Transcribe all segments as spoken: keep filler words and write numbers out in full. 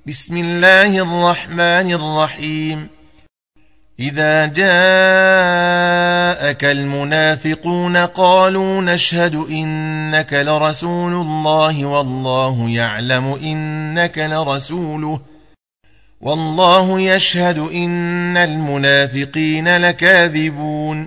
بسم الله الرحمن الرحيم. إذا جاءك المنافقون قالوا نشهد إنك لرسول الله والله يعلم إنك لرسوله والله يشهد إن المنافقين لكاذبون.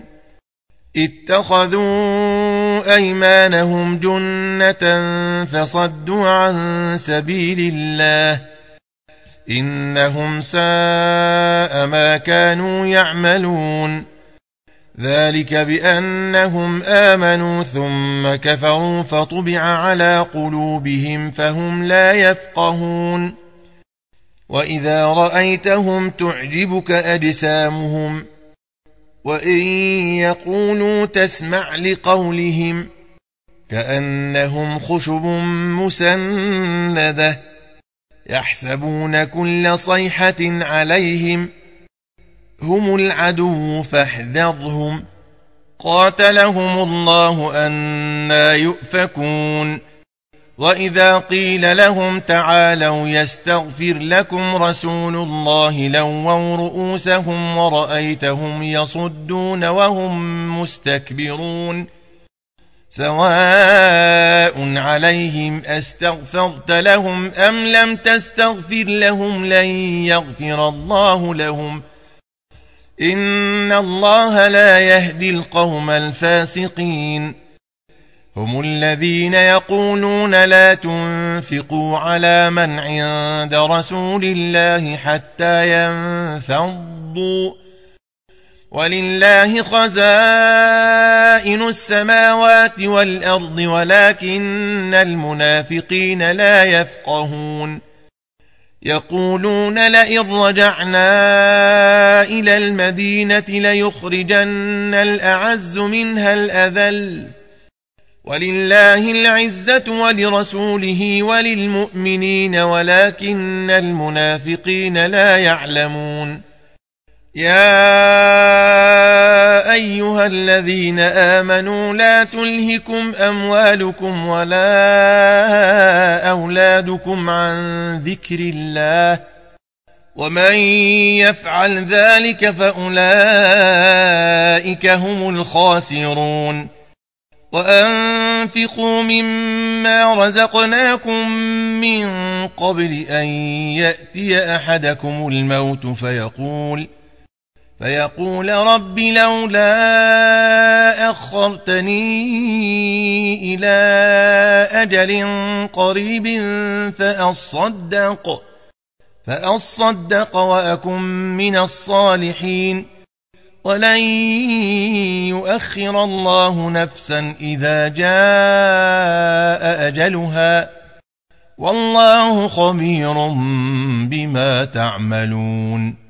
اتخذوا أيمانهم جنة فصدوا عن سبيل الله إنهم ساء ما كانوا يعملون. ذلك بأنهم آمنوا ثم كفروا فطبع على قلوبهم فهم لا يفقهون. وإذا رأيتهم تعجبك أجسامهم وإن يقولوا تسمع لقولهم كأنهم خشب مسندة يحسبون كل صيحة عليهم هم العدو فاحذرهم قاتلهم الله أنى يؤفكون. وإذا قيل لهم تعالوا يستغفر لكم رسول الله لووا رؤوسهم ورأيتهم يصدون وهم مستكبرون. سواء عليهم أستغفرت لهم أم لم تستغفر لهم لن يغفر الله لهم إن الله لا يهدي القوم الفاسقين. هم الذين يقولون لا تنفقوا على من عند رسول الله حتى ينفضوا ولله خزائن السماوات والأرض ولكن المنافقين لا يفقهون. يقولون لئن رجعنا إلى المدينة ليخرجن الأعز منها الأذل ولله العزة ولرسوله وللمؤمنين ولكن المنافقين لا يعلمون. يا أيها الذين آمنوا لا تلهكم أموالكم ولا أولادكم عن ذكر الله ومن يفعل ذلك فأولئك هم الخاسرون. وأنفقوا مما رزقناكم من قبل أن يأتي أحدكم الموت فيقول فيقول رب لولا أخرتني إلى أجل قريب فأصدق فأصدق وأكن من الصالحين ولن يؤخر الله نفسا إذا جاء أجلها والله خبير بما تعملون.